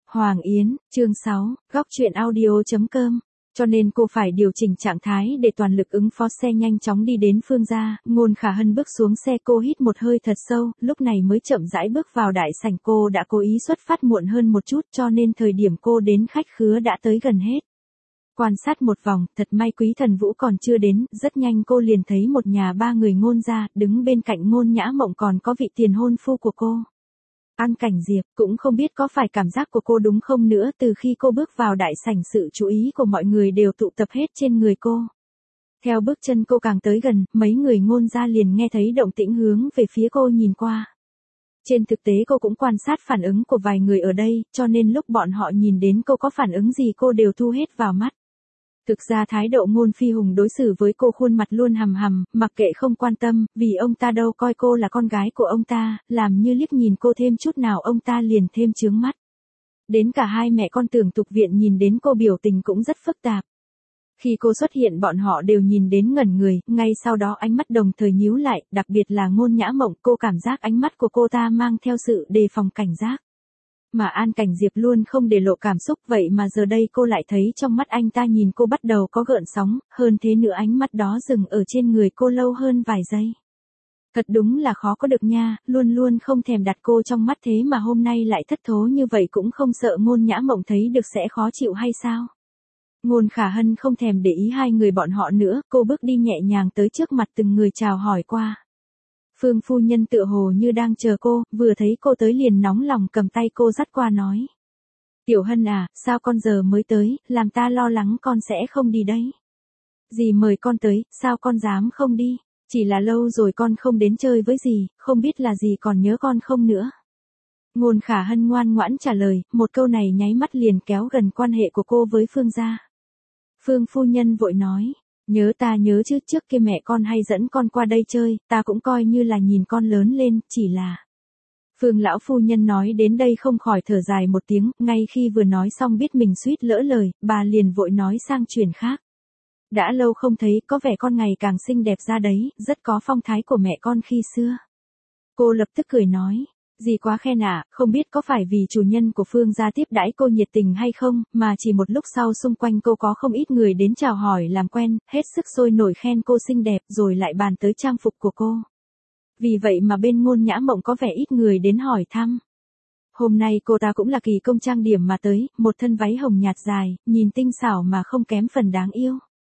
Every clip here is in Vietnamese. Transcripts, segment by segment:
Hoàng Yến, chương 6, góc truyện audio.com. Cho nên cô phải điều chỉnh trạng thái để toàn lực ứng phó. Xe nhanh chóng đi đến Phương gia, Ngôn Khả Hân bước xuống xe, cô hít một hơi thật sâu, lúc này mới chậm rãi bước vào đại sảnh. Cô đã cố ý xuất phát muộn hơn một chút, cho nên thời điểm cô đến khách khứa đã tới gần hết. Quan sát một vòng, thật may Quý Thần Vũ còn chưa đến, rất nhanh cô liền thấy một nhà ba người Ngôn gia, đứng bên cạnh Ngôn Nhã Mộng còn có vị tiền hôn phu của cô. An Cảnh Diệp cũng không biết có phải cảm giác của cô đúng không nữa, từ khi cô bước vào đại sảnh sự chú ý của mọi người đều tụ tập hết trên người cô. Theo bước chân cô càng tới gần, mấy người Ngôn gia liền nghe thấy động tĩnh hướng về phía cô nhìn qua. Trên thực tế cô cũng quan sát phản ứng của vài người ở đây, cho nên lúc bọn họ nhìn đến cô có phản ứng gì cô đều thu hết vào mắt. Thực ra thái độ Ngôn Phi Hùng đối xử với cô khuôn mặt luôn hầm hầm, mặc kệ không quan tâm, vì ông ta đâu coi cô là con gái của ông ta, làm như liếc nhìn cô thêm chút nào ông ta liền thêm chướng mắt. Đến cả hai mẹ con Tưởng Tục Viện nhìn đến cô biểu tình cũng rất phức tạp. Khi cô xuất hiện bọn họ đều nhìn đến ngẩn người, ngay sau đó ánh mắt đồng thời nhíu lại, đặc biệt là Ngôn Nhã Mộng, cô cảm giác ánh mắt của cô ta mang theo sự đề phòng cảnh giác. Mà An Cảnh Diệp luôn không để lộ cảm xúc, vậy mà giờ đây cô lại thấy trong mắt anh ta nhìn cô bắt đầu có gợn sóng, hơn thế nữa ánh mắt đó dừng ở trên người cô lâu hơn vài giây. Thật đúng là khó có được nha, luôn luôn không thèm đặt cô trong mắt thế mà hôm nay lại thất thố như vậy, cũng không sợ Ngôn Nhã Mộng thấy được sẽ khó chịu hay sao? Ngôn Khả Hân không thèm để ý hai người bọn họ nữa, cô bước đi nhẹ nhàng tới trước mặt từng người chào hỏi qua. Phương phu nhân tựa hồ như đang chờ cô, vừa thấy cô tới liền nóng lòng cầm tay cô dắt qua nói. Tiểu Hân à, sao con giờ mới tới, làm ta lo lắng con sẽ không đi đấy. Dì mời con tới, sao con dám không đi, chỉ là lâu rồi con không đến chơi với dì, không biết là dì còn nhớ con không nữa. Ngôn Khả Hân ngoan ngoãn trả lời, một câu này nháy mắt liền kéo gần quan hệ của cô với Phương gia. Phương phu nhân vội nói. Nhớ ta nhớ chứ, trước kia mẹ con hay dẫn con qua đây chơi, ta cũng coi như là nhìn con lớn lên, chỉ là... Phương lão phu nhân nói đến đây không khỏi thở dài một tiếng, ngay khi vừa nói xong biết mình suýt lỡ lời, bà liền vội nói sang chuyện khác. Đã lâu không thấy, có vẻ con ngày càng xinh đẹp ra đấy, rất có phong thái của mẹ con khi xưa. Cô lập tức cười nói. Dì quá khen ạ, không biết có phải vì chủ nhân của Phương gia tiếp đãi cô nhiệt tình hay không, mà chỉ một lúc sau xung quanh cô có không ít người đến chào hỏi làm quen, hết sức sôi nổi khen cô xinh đẹp rồi lại bàn tới trang phục của cô. Vì vậy mà bên Ngôn Nhã Mộng có vẻ ít người đến hỏi thăm. Hôm nay cô ta cũng là kỳ công trang điểm mà tới, một thân váy hồng nhạt dài, nhìn tinh xảo mà không kém phần đáng yêu.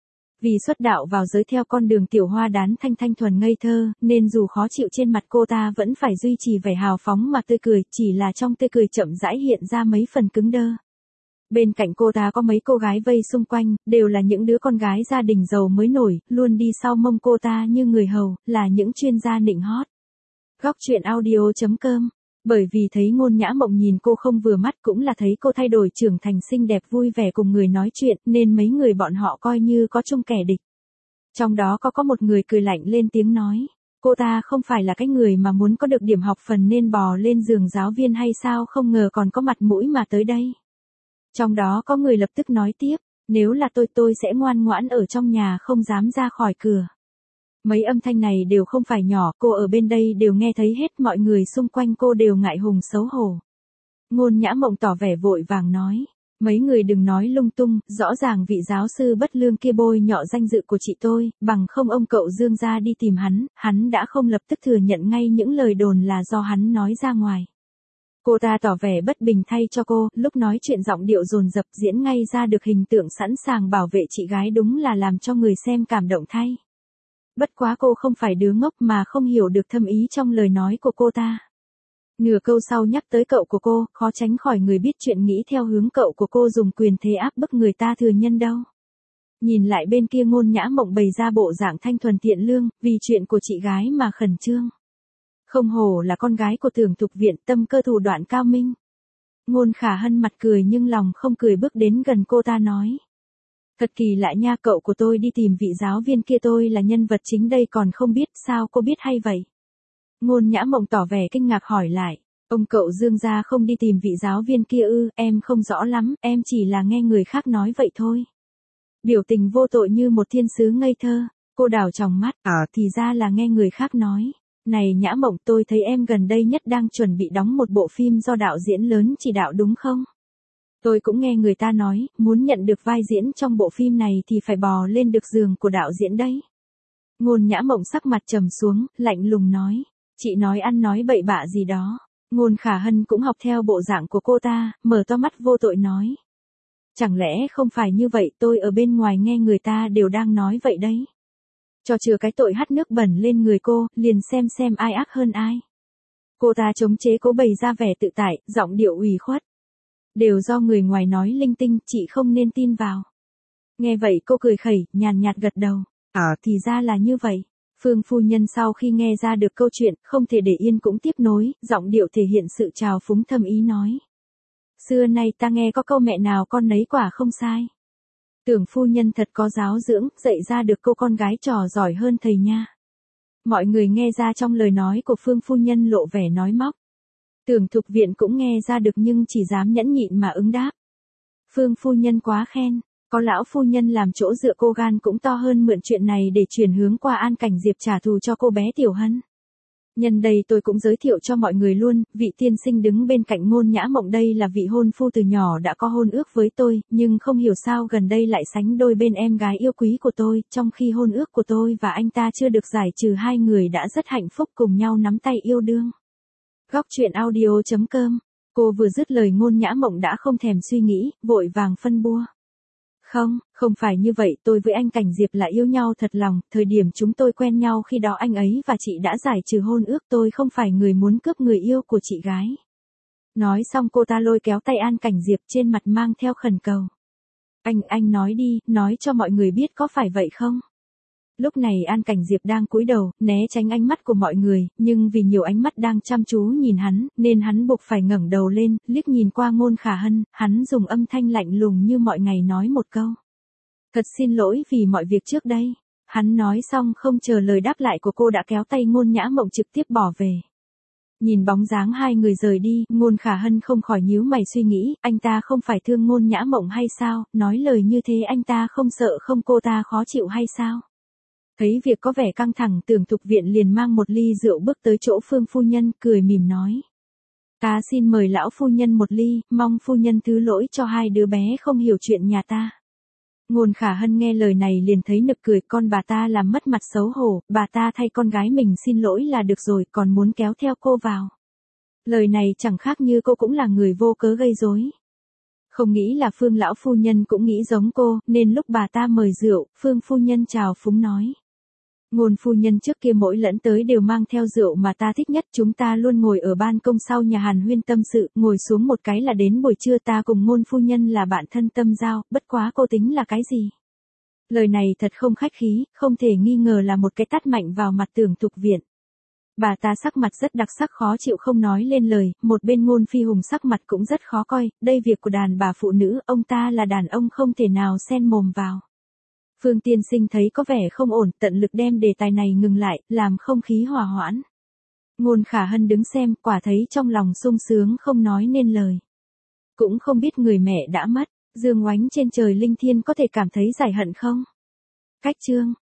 Vì xuất đạo vào giới theo con đường tiểu hoa đán thanh thuần ngây thơ, nên dù khó chịu trên mặt cô ta vẫn phải duy trì vẻ hào phóng mà tươi cười, chỉ là trong tươi cười chậm rãi hiện ra mấy phần cứng đơ. Bên cạnh cô ta có mấy cô gái vây xung quanh, đều là những đứa con gái gia đình giàu mới nổi, luôn đi sau mông cô ta như người hầu, là những chuyên gia nịnh hót. Góc truyện audio.com. Bởi vì thấy Ngôn Nhã Mộng nhìn cô không vừa mắt, cũng là thấy cô thay đổi trưởng thành xinh đẹp vui vẻ cùng người nói chuyện, nên mấy người bọn họ coi như có chung kẻ địch. Trong đó có một người cười lạnh lên tiếng nói, cô ta không phải là cái người mà muốn có được điểm học phần nên bò lên giường giáo viên hay sao, không ngờ còn có mặt mũi mà tới đây. Trong đó có người lập tức nói tiếp, nếu là tôi sẽ ngoan ngoãn ở trong nhà không dám ra khỏi cửa. Mấy âm thanh này đều không phải nhỏ, cô ở bên đây đều nghe thấy hết, mọi người xung quanh cô đều ngại hùng xấu hổ. Ngôn Nhã Mộng tỏ vẻ vội vàng nói, mấy người đừng nói lung tung, rõ ràng vị giáo sư bất lương kia bôi nhọ danh dự của chị tôi, bằng không ông cậu Dương gia đi tìm hắn đã không lập tức thừa nhận ngay những lời đồn là do hắn nói ra ngoài. Cô ta tỏ vẻ bất bình thay cho cô, lúc nói chuyện giọng điệu dồn dập, diễn ngay ra được hình tượng sẵn sàng bảo vệ chị gái, đúng là làm cho người xem cảm động thay. Bất quá cô không phải đứa ngốc mà không hiểu được thâm ý trong lời nói của cô ta. Nửa câu sau nhắc tới cậu của cô, khó tránh khỏi người biết chuyện nghĩ theo hướng cậu của cô dùng quyền thế áp bức người ta thừa nhân đâu. Nhìn lại bên kia Ngôn Nhã Mộng bày ra bộ dạng thanh thuần thiện lương, vì chuyện của chị gái mà khẩn trương. Không hổ là con gái của Tưởng Tục Viện, tâm cơ thủ đoạn cao minh. Ngôn Khả Hân mặt cười nhưng lòng không cười, bước đến gần cô ta nói. Thật kỳ lạ nha, cậu của tôi đi tìm vị giáo viên kia, tôi là nhân vật chính đây còn không biết, sao cô biết hay vậy? Ngôn Nhã Mộng tỏ vẻ kinh ngạc hỏi lại, ông cậu Dương gia không đi tìm vị giáo viên kia ư? Em không rõ lắm, em chỉ là nghe người khác nói vậy thôi. Biểu tình vô tội như một thiên sứ ngây thơ, cô đảo tròng mắt, thì ra là nghe người khác nói. Này Nhã Mộng, tôi thấy em gần đây nhất đang chuẩn bị đóng một bộ phim do đạo diễn lớn chỉ đạo đúng không? Tôi cũng nghe người ta nói, muốn nhận được vai diễn trong bộ phim này thì phải bò lên được giường của đạo diễn đấy. Ngôn Nhã Mộng sắc mặt trầm xuống, lạnh lùng nói. Chị nói ăn nói bậy bạ gì đó. Ngôn Khả Hân cũng học theo bộ dạng của cô ta, mở to mắt vô tội nói. Chẳng lẽ không phải như vậy, tôi ở bên ngoài nghe người ta đều đang nói vậy đấy. Cho chừa cái tội hắt nước bẩn lên người cô, liền xem ai ác hơn ai. Cô ta chống chế cố bày ra vẻ tự tại, giọng điệu ủy khuất. Đều do người ngoài nói linh tinh, chị không nên tin vào. Nghe vậy cô cười khẩy, nhàn nhạt gật đầu. Thì ra là như vậy. Phương phu nhân sau khi nghe ra được câu chuyện, không thể để yên cũng tiếp nối, giọng điệu thể hiện sự trào phúng thâm ý nói. Xưa nay ta nghe có câu mẹ nào con nấy quả không sai. Tưởng phu nhân thật có giáo dưỡng, dạy ra được cô con gái trò giỏi hơn thầy nha. Mọi người nghe ra trong lời nói của Phương phu nhân lộ vẻ nói móc. Tưởng Thục Viện cũng nghe ra được nhưng chỉ dám nhẫn nhịn mà ứng đáp. Phương phu nhân quá khen, có lão phu nhân làm chỗ dựa cô gan cũng to hơn mượn chuyện này để chuyển hướng qua An Cảnh Diệp trả thù cho cô bé Tiểu Hân. Nhân đây tôi cũng giới thiệu cho mọi người luôn, vị tiên sinh đứng bên cạnh Ngôn Nhã Mộng đây là vị hôn phu từ nhỏ đã có hôn ước với tôi, nhưng không hiểu sao gần đây lại sánh đôi bên em gái yêu quý của tôi, trong khi hôn ước của tôi và anh ta chưa được giải trừ hai người đã rất hạnh phúc cùng nhau nắm tay yêu đương. Góc truyện audio.com. Cô vừa dứt lời Ngôn Nhã Mộng đã không thèm suy nghĩ, vội vàng phân bua. Không phải như vậy, tôi với anh Cảnh Diệp là yêu nhau thật lòng, thời điểm chúng tôi quen nhau khi đó anh ấy và chị đã giải trừ hôn ước, tôi không phải người muốn cướp người yêu của chị gái. Nói xong cô ta lôi kéo tay An Cảnh Diệp trên mặt mang theo khẩn cầu. Anh nói đi, nói cho mọi người biết có phải vậy không? Lúc này An Cảnh Diệp đang cúi đầu, né tránh ánh mắt của mọi người, nhưng vì nhiều ánh mắt đang chăm chú nhìn hắn, nên hắn buộc phải ngẩng đầu lên, liếc nhìn qua Ngôn Khả Hân, hắn dùng âm thanh lạnh lùng như mọi ngày nói một câu. Thật xin lỗi vì mọi việc trước đây. Hắn nói xong không chờ lời đáp lại của cô đã kéo tay Ngôn Nhã Mộng trực tiếp bỏ về. Nhìn bóng dáng hai người rời đi, Ngôn Khả Hân không khỏi nhíu mày suy nghĩ, anh ta không phải thương Ngôn Nhã Mộng hay sao, nói lời như thế anh ta không sợ không cô ta khó chịu hay sao? Thấy việc có vẻ căng thẳng, Tưởng Thục Viện liền mang một ly rượu bước tới chỗ Phương phu nhân, cười mỉm nói. Ta xin mời lão phu nhân một ly, mong phu nhân thứ lỗi cho hai đứa bé không hiểu chuyện nhà ta. Ngôn Khả Hân nghe lời này liền thấy nực cười, con bà ta làm mất mặt xấu hổ, bà ta thay con gái mình xin lỗi là được rồi, còn muốn kéo theo cô vào. Lời này chẳng khác như cô cũng là người vô cớ gây rối. Không nghĩ là Phương lão phu nhân cũng nghĩ giống cô, nên lúc bà ta mời rượu, Phương phu nhân chào phúng nói. Ngôn phu nhân trước kia mỗi lần tới đều mang theo rượu mà ta thích nhất, chúng ta luôn ngồi ở ban công sau nhà hàn huyên tâm sự, ngồi xuống một cái là đến buổi trưa, ta cùng Ngôn phu nhân là bạn thân tâm giao, bất quá cô tính là cái gì? Lời này thật không khách khí, không thể nghi ngờ là một cái tát mạnh vào mặt Tưởng Thục Viện. Bà ta sắc mặt rất đặc sắc khó chịu không nói lên lời, một bên Ngôn Phi Hùng sắc mặt cũng rất khó coi, đây việc của đàn bà phụ nữ, ông ta là đàn ông không thể nào xen mồm vào. Phương tiên sinh thấy có vẻ không ổn, tận lực đem đề tài này ngừng lại, làm không khí hòa hoãn. Ngôn Khả Hân đứng xem, quả thấy trong lòng sung sướng không nói nên lời. Cũng không biết người mẹ đã mất, dương oánh trên trời linh thiên có thể cảm thấy giải hận không? Cách chương.